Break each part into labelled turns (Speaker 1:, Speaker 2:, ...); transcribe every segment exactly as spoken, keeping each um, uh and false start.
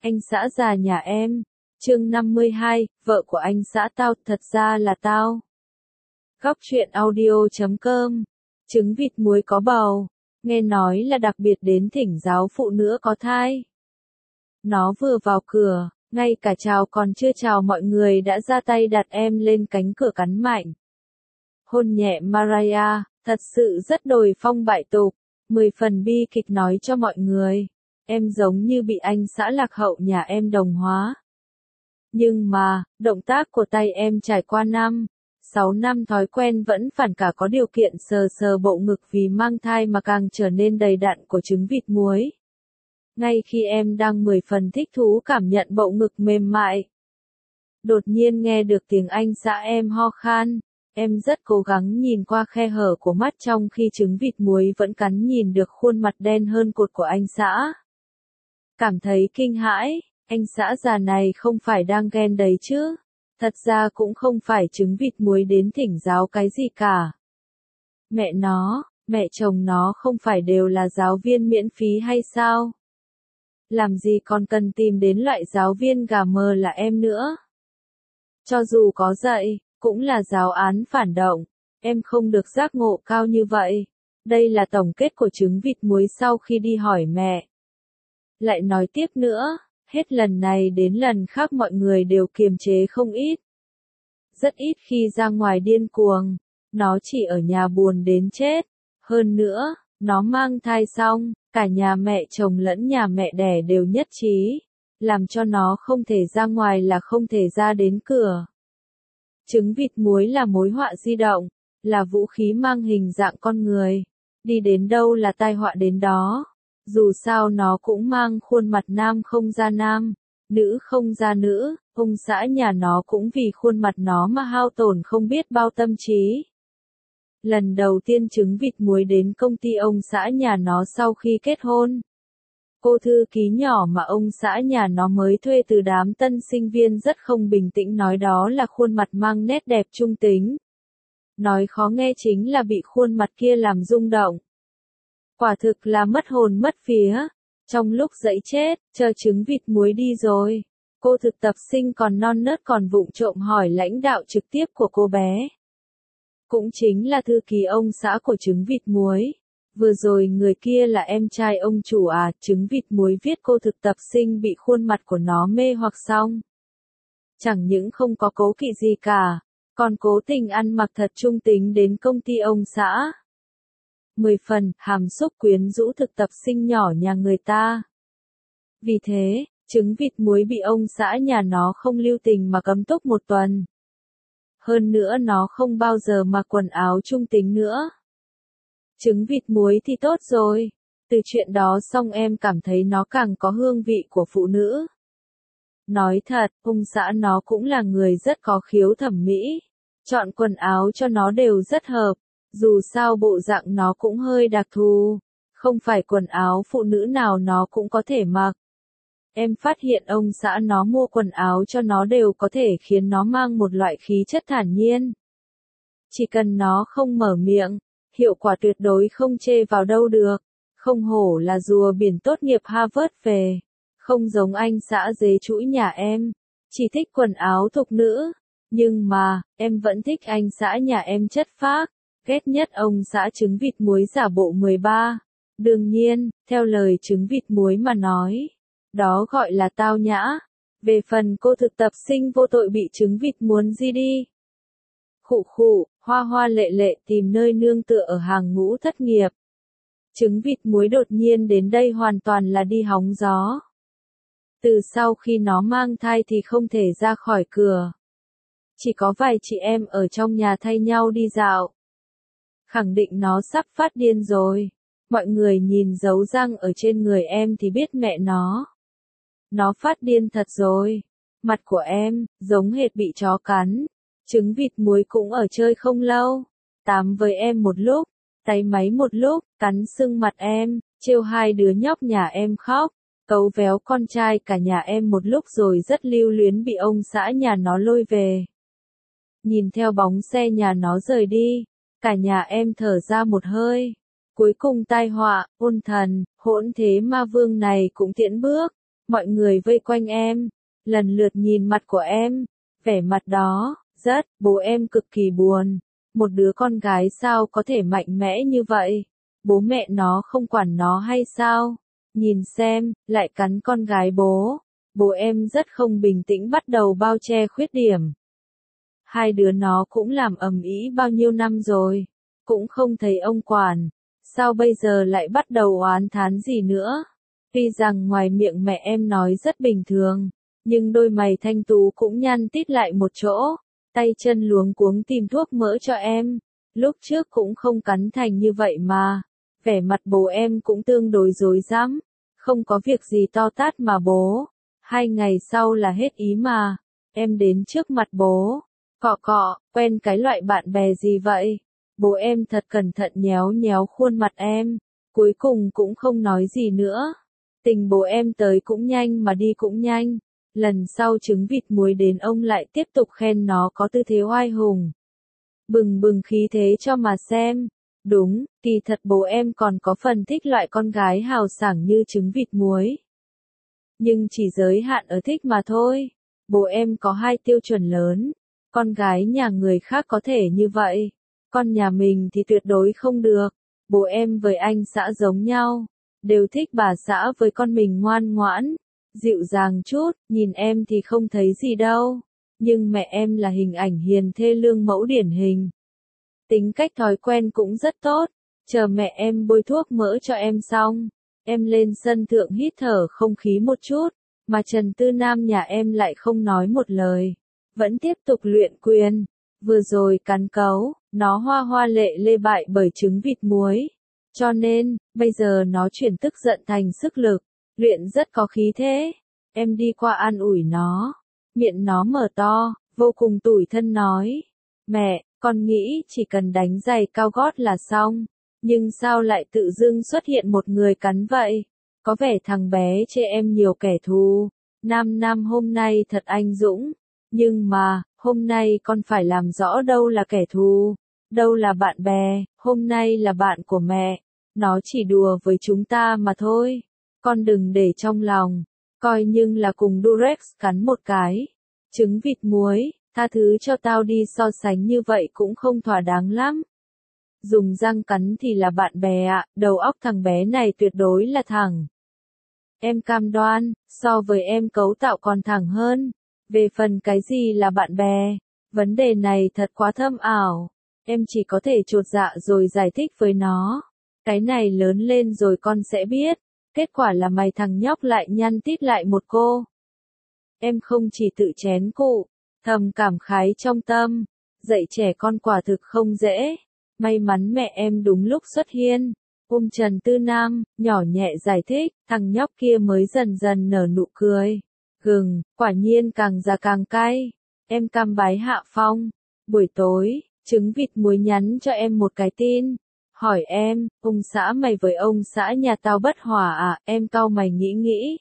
Speaker 1: Anh xã già nhà em. Chương năm mươi hai, vợ của anh xã tao, thật ra là tao. Góc truyện audio chấm com. Trứng vịt muối có bầu. Nghe nói là đặc biệt đến thỉnh giáo phụ nữ có thai. Nó vừa vào cửa, ngay cả chào còn chưa chào mọi người đã ra tay đặt em lên cánh cửa cắn mạnh. Hôn nhẹ Mariah, thật sự rất đồi phong bại tục, mười phần bi kịch nói cho mọi người. Em giống như bị anh xã lạc hậu nhà em đồng hóa. Nhưng mà, động tác của tay em trải qua năm, sáu năm thói quen vẫn phản cả có điều kiện sờ sờ bộ ngực vì mang thai mà càng trở nên đầy đặn của trứng vịt muối. Ngay khi em đang mười phần thích thú cảm nhận bộ ngực mềm mại, đột nhiên nghe được tiếng anh xã em ho khan. Em rất cố gắng nhìn qua khe hở của mắt trong khi trứng vịt muối vẫn cắn nhìn được khuôn mặt đen hơn cột của anh xã. Cảm thấy kinh hãi, anh xã già này không phải đang ghen đấy chứ. Thật ra cũng không phải trứng vịt muối đến thỉnh giáo cái gì cả. Mẹ nó, mẹ chồng nó không phải đều là giáo viên miễn phí hay sao? Làm gì còn cần tìm đến loại giáo viên gà mờ là em nữa. Cho dù có dạy, cũng là giáo án phản động. Em không được giác ngộ cao như vậy. Đây là tổng kết của trứng vịt muối sau khi đi hỏi mẹ. Lại nói tiếp nữa, hết lần này đến lần khác mọi người đều kiềm chế không ít. Rất ít khi ra ngoài điên cuồng, nó chỉ ở nhà buồn đến chết. Hơn nữa, nó mang thai xong, cả nhà mẹ chồng lẫn nhà mẹ đẻ đều nhất trí, làm cho nó không thể ra ngoài là không thể ra đến cửa. Trứng vịt muối là mối họa di động, là vũ khí mang hình dạng con người, đi đến đâu là tai họa đến đó. Dù sao nó cũng mang khuôn mặt nam không ra nam, nữ không ra nữ, ông xã nhà nó cũng vì khuôn mặt nó mà hao tổn không biết bao tâm trí. Lần đầu tiên trứng vịt muối đến công ty ông xã nhà nó sau khi kết hôn. Cô thư ký nhỏ mà ông xã nhà nó mới thuê từ đám tân sinh viên rất không bình tĩnh nói đó là khuôn mặt mang nét đẹp trung tính. Nói khó nghe chính là bị khuôn mặt kia làm rung động. Quả thực là mất hồn mất vía. Trong lúc dậy chết, chờ trứng vịt muối đi rồi. Cô thực tập sinh còn non nớt còn vụng trộm hỏi lãnh đạo trực tiếp của cô bé. Cũng chính là thư ký ông xã của trứng vịt muối. Vừa rồi người kia là em trai ông chủ à, trứng vịt muối viết cô thực tập sinh bị khuôn mặt của nó mê hoặc xong. Chẳng những không có cố kỵ gì cả, còn cố tình ăn mặc thật trung tính đến công ty ông xã. Mười phần, hàm xúc quyến rũ thực tập sinh nhỏ nhà người ta. Vì thế, trứng vịt muối bị ông xã nhà nó không lưu tình mà cấm túc một tuần. Hơn nữa nó không bao giờ mặc quần áo trung tính nữa. Trứng vịt muối thì tốt rồi. Từ chuyện đó xong em cảm thấy nó càng có hương vị của phụ nữ. Nói thật, ông xã nó cũng là người rất có khiếu thẩm mỹ. Chọn quần áo cho nó đều rất hợp. Dù sao bộ dạng nó cũng hơi đặc thù. Không phải quần áo phụ nữ nào nó cũng có thể mặc. Em phát hiện ông xã nó mua quần áo cho nó đều có thể khiến nó mang một loại khí chất thản nhiên. Chỉ cần nó không mở miệng, hiệu quả tuyệt đối không chê vào đâu được. Không hổ là rùa biển tốt nghiệp Harvard về. Không giống anh xã dế chuỗi nhà em. Chỉ thích quần áo thục nữ. Nhưng mà, em vẫn thích anh xã nhà em chất phác. Ghét nhất ông xã trứng vịt muối giả bộ mười ba. Đương nhiên, theo lời trứng vịt muối mà nói. Đó gọi là tao nhã. Về phần cô thực tập sinh vô tội bị trứng vịt muốn gì đi. Khụ khụ, hoa hoa lệ lệ tìm nơi nương tựa ở hàng ngũ thất nghiệp. Trứng vịt muối đột nhiên đến đây hoàn toàn là đi hóng gió. Từ sau khi nó mang thai thì không thể ra khỏi cửa. Chỉ có vài chị em ở trong nhà thay nhau đi dạo. Khẳng định nó sắp phát điên rồi. Mọi người nhìn dấu răng ở trên người em thì biết mẹ nó. Nó phát điên thật rồi. Mặt của em, giống hệt bị chó cắn. Trứng vịt muối cũng ở chơi không lâu. Tám với em một lúc, tay máy một lúc, cắn sưng mặt em, trêu hai đứa nhóc nhà em khóc. Cấu véo con trai cả nhà em một lúc rồi rất lưu luyến bị ông xã nhà nó lôi về. Nhìn theo bóng xe nhà nó rời đi, cả nhà em thở ra một hơi. Cuối cùng tai họa, ôn thần, hỗn thế ma vương này cũng tiễn bước. mọi người vây quanh em, lần lượt nhìn mặt của em, vẻ mặt đó, rất, bố em cực kỳ buồn. Một đứa con gái sao có thể mạnh mẽ như vậy? Bố mẹ nó không quản nó hay sao? Nhìn xem, lại cắn con gái bố. Bố em rất không bình tĩnh bắt đầu bao che khuyết điểm. Hai đứa nó cũng làm ầm ĩ bao nhiêu năm rồi, cũng không thấy ông quản. Sao bây giờ lại bắt đầu oán thán gì nữa? Tuy rằng ngoài miệng mẹ em nói rất bình thường, nhưng đôi mày thanh tú cũng nhăn tít lại một chỗ, tay chân luống cuống tìm thuốc mỡ cho em. Lúc trước cũng không cắn thành như vậy mà. Vẻ mặt bố em cũng tương đối rối rắm, không có việc gì to tát mà bố. Hai ngày sau là hết ý mà. Em đến trước mặt bố, cọ cọ, quen cái loại bạn bè gì vậy? Bố em thật cẩn thận nhéo nhéo khuôn mặt em, cuối cùng cũng không nói gì nữa. Tình bố em tới cũng nhanh mà đi cũng nhanh. Lần sau trứng vịt muối đến ông lại tiếp tục khen nó có tư thế oai hùng. Bừng bừng khí thế cho mà xem. Đúng, kỳ thật bố em còn có phần thích loại con gái hào sảng như trứng vịt muối. Nhưng chỉ giới hạn ở thích mà thôi. Bố em có hai tiêu chuẩn lớn. Con gái nhà người khác có thể như vậy. Con nhà mình thì tuyệt đối không được. Bố em với anh xã giống nhau. Đều thích bà xã với con mình ngoan ngoãn, dịu dàng chút, nhìn em thì không thấy gì đâu. Nhưng mẹ em là hình ảnh hiền thê lương mẫu điển hình. Tính cách thói quen cũng rất tốt. Chờ mẹ em bôi thuốc mỡ cho em xong, em lên sân thượng hít thở không khí một chút, mà Trần Tư Nam nhà em lại không nói một lời. Vẫn tiếp tục luyện quyền. Vừa rồi cắn cấu, nó hoa hoa lệ lê bại bởi trứng vịt muối. Cho nên, bây giờ nó chuyển tức giận thành sức lực, luyện rất có khí thế. Em đi qua an ủi nó, miệng nó mở to, vô cùng tủi thân nói. Mẹ, con nghĩ chỉ cần đánh giày cao gót là xong, nhưng sao lại tự dưng xuất hiện một người cắn vậy? Có vẻ thằng bé chê em nhiều kẻ thù. Nam Nam hôm nay thật anh dũng, nhưng mà, hôm nay con phải làm rõ đâu là kẻ thù, đâu là bạn bè, hôm nay là bạn của mẹ. Nó chỉ đùa với chúng ta mà thôi. Con đừng để trong lòng. Coi nhưng là cùng Durex cắn một cái. Trứng vịt muối, tha thứ cho tao đi, so sánh như vậy cũng không thỏa đáng lắm. Dùng răng cắn thì là bạn bè ạ, đầu óc thằng bé này tuyệt đối là thẳng. Em cam đoan, so với em cấu tạo còn thẳng hơn. Về phần cái gì là bạn bè, vấn đề này thật quá thâm ảo. Em chỉ có thể chột dạ rồi giải thích với nó. Cái này lớn lên rồi con sẽ biết. Kết quả là mày thằng nhóc lại nhăn tít lại một cô. Em không chỉ tự chén cụ, thầm cảm khái trong tâm. Dạy trẻ con quả thực không dễ. May mắn mẹ em đúng lúc xuất hiện. Ôm Trần Tư Nam, nhỏ nhẹ giải thích, thằng nhóc kia mới dần dần nở nụ cười. Gừng, quả nhiên càng già càng cay. Em cam bái hạ phong. Buổi tối, trứng vịt muối nhắn cho em một cái tin. Hỏi em, ông xã mày với ông xã nhà tao bất hòa à? Em cau mày nghĩ nghĩ.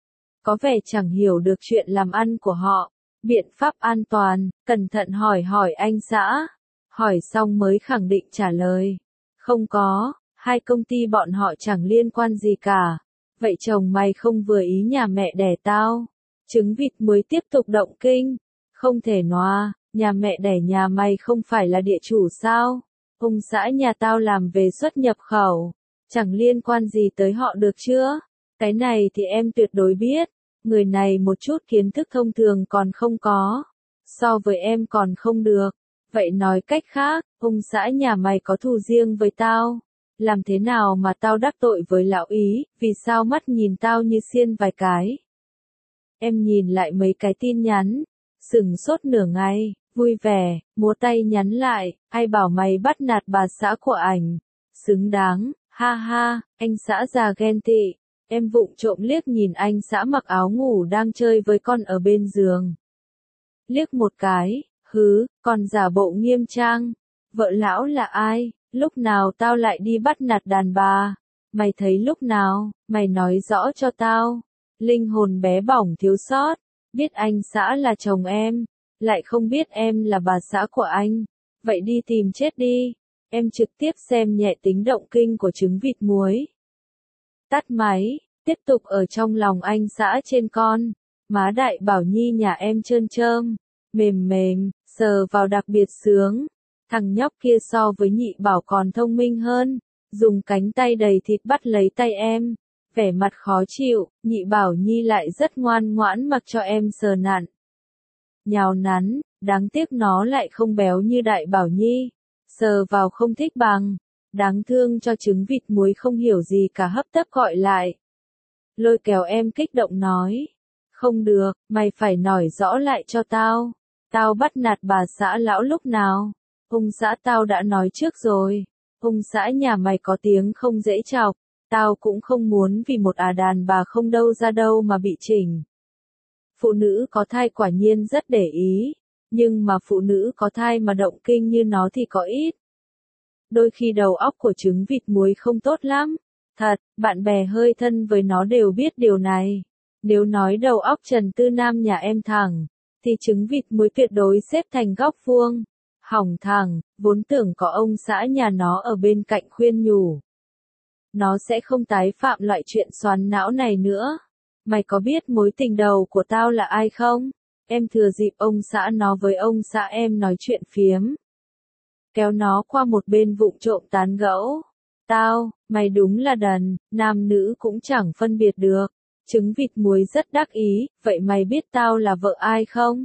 Speaker 1: Có vẻ chẳng hiểu được chuyện làm ăn của họ. Biện pháp an toàn, cẩn thận hỏi hỏi anh xã. Hỏi xong mới khẳng định trả lời. Không có, hai công ty bọn họ chẳng liên quan gì cả. Vậy chồng mày không vừa ý nhà mẹ đẻ tao. Trứng vịt muối tiếp tục động kinh. Không thể noa, nhà mẹ đẻ nhà mày không phải là địa chủ sao? Ông xã nhà tao làm về xuất nhập khẩu, chẳng liên quan gì tới họ được chưa? Cái này thì em tuyệt đối biết, người này một chút kiến thức thông thường còn không có, so với em còn không được. Vậy nói cách khác, ông xã nhà mày có thù riêng với tao. Làm thế nào mà tao đắc tội với lão ý, vì sao mắt nhìn tao như xiên vài cái? Em nhìn lại mấy cái tin nhắn, sửng sốt nửa ngày. Vui vẻ, múa tay nhắn lại, ai bảo mày bắt nạt bà xã của ảnh. Xứng đáng, ha ha, anh xã già ghen tị. Em vụng trộm liếc nhìn anh xã mặc áo ngủ đang chơi với con ở bên giường. Liếc một cái, hứ, còn giả bộ nghiêm trang. Vợ lão là ai? Lúc nào tao lại đi bắt nạt đàn bà? Mày thấy lúc nào? Mày nói rõ cho tao. Linh hồn bé bỏng thiếu sót. Biết anh xã là chồng em. Lại không biết em là bà xã của anh. Vậy đi tìm chết đi. Em trực tiếp xem nhẹ tính động kinh của trứng vịt muối. Tắt máy. tiếp tục ở trong lòng anh xã trên con. Má Đại Bảo Nhi nhà em trơn trơn, mềm mềm, sờ vào đặc biệt sướng. Thằng nhóc kia so với Nhị Bảo còn thông minh hơn, dùng cánh tay đầy thịt bắt lấy tay em, vẻ mặt khó chịu. Nhị Bảo Nhi lại rất ngoan ngoãn mặc cho em sờ nặn, nhào nắn, đáng tiếc nó lại không béo như Đại Bảo Nhi, sờ vào không thích bằng. Đáng thương cho trứng vịt muối không hiểu gì cả, hấp tấp gọi lại. Lôi kéo em kích động nói, không được, mày phải nói rõ lại cho tao. Tao bắt nạt bà xã lão lúc nào? Ông xã tao đã nói trước rồi. Ông xã nhà mày có tiếng không dễ chọc. Tao cũng không muốn vì một à đàn bà không đâu ra đâu mà bị chỉnh. Phụ nữ có thai quả nhiên rất để ý. Nhưng mà phụ nữ có thai mà động kinh như nó thì có ít. Đôi khi đầu óc của trứng vịt muối không tốt lắm. Thật, bạn bè hơi thân với nó đều biết điều này. Nếu nói đầu óc Trần Tư Nam nhà em thẳng, thì trứng vịt muối tuyệt đối xếp thành góc vuông. Hỏng thẳng, vốn tưởng có ông xã nhà nó ở bên cạnh khuyên nhủ. Nó sẽ không tái phạm loại chuyện xoắn não này nữa. Mày có biết mối tình đầu của tao là ai không? Em thừa dịp ông xã nó với ông xã em nói chuyện phiếm. Kéo nó qua một bên vụng trộm tán gẫu. Tao, mày đúng là đần, nam nữ cũng chẳng phân biệt được. Trứng vịt muối rất đắc ý, vậy mày biết tao là vợ ai không?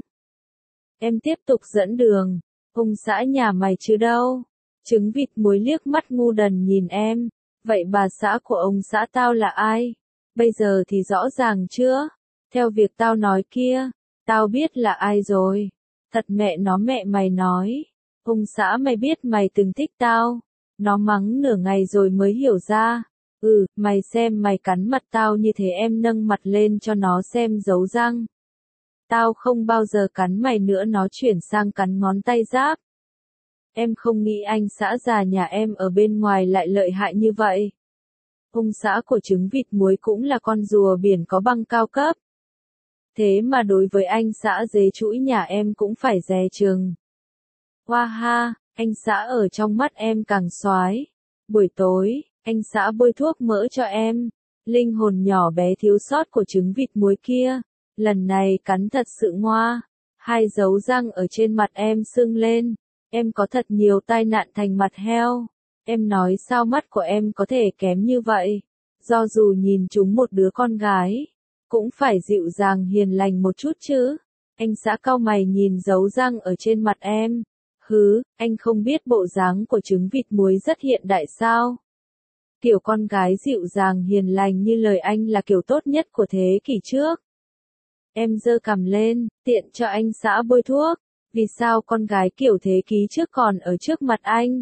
Speaker 1: Em tiếp tục dẫn đường, ông xã nhà mày chứ đâu. Trứng vịt muối liếc mắt ngu đần nhìn em, vậy bà xã của ông xã tao là ai? Bây giờ thì rõ ràng chưa? Theo việc tao nói kia, tao biết là ai rồi. Thật mẹ nó mẹ mày nói, ông xã mày biết mày từng thích tao. Nó mắng nửa ngày rồi mới hiểu ra. Ừ, mày xem mày cắn mặt tao như thế, em nâng mặt lên cho nó xem dấu răng. Tao không bao giờ cắn mày nữa, nó chuyển sang cắn ngón tay giáp. Em không nghĩ anh xã già nhà em ở bên ngoài lại lợi hại như vậy. Ông xã của trứng vịt muối cũng là con rùa biển có băng cao cấp. Thế mà đối với anh xã dế chuỗi nhà em cũng phải dè chừng. Hoa ha, anh xã ở trong mắt em càng xoái. Buổi tối, anh xã bôi thuốc mỡ cho em. Linh hồn nhỏ bé thiếu sót của trứng vịt muối kia, lần này cắn thật sự ngoa. Hai dấu răng ở trên mặt em sưng lên. Em có thật nhiều tai nạn thành mặt heo. Em nói sao mắt của em có thể kém như vậy? Do dù nhìn chúng một đứa con gái, cũng phải dịu dàng hiền lành một chút chứ. Anh xã cau mày nhìn dấu răng ở trên mặt em. Hứ, anh không biết bộ dáng của trứng vịt muối rất hiện đại sao? Kiểu con gái dịu dàng hiền lành như lời anh là kiểu tốt nhất của thế kỷ trước. Em giơ cằm lên, tiện cho anh xã bôi thuốc. Vì sao con gái kiểu thế kỷ trước còn ở trước mặt anh?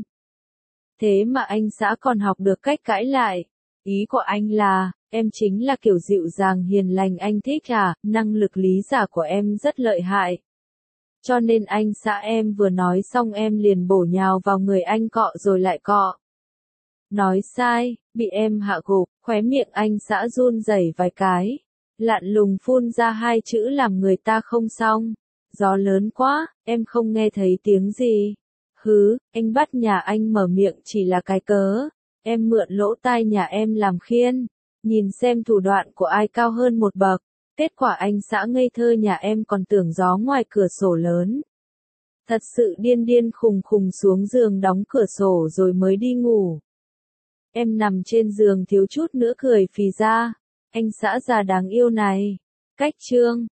Speaker 1: Thế mà anh xã còn học được cách cãi lại. Ý của anh là, em chính là kiểu dịu dàng hiền lành anh thích à, năng lực lý giải của em rất lợi hại. Cho nên anh xã em vừa nói xong em liền bổ nhào vào người anh cọ rồi lại cọ. Nói sai, bị em hạ gục, khóe miệng anh xã run rẩy vài cái. Lạn lùng phun ra hai chữ làm người ta không xong. Gió lớn quá, em không nghe thấy tiếng gì. Hứ, anh bắt nhà anh mở miệng chỉ là cái cớ. Em mượn lỗ tai nhà em làm khiên. Nhìn xem thủ đoạn của ai cao hơn một bậc. Kết quả anh xã ngây thơ nhà em còn tưởng gió ngoài cửa sổ lớn. Thật sự điên điên khùng khùng xuống giường đóng cửa sổ rồi mới đi ngủ. Em nằm trên giường thiếu chút nữa cười phì ra. Anh xã già đáng yêu này. Cách chương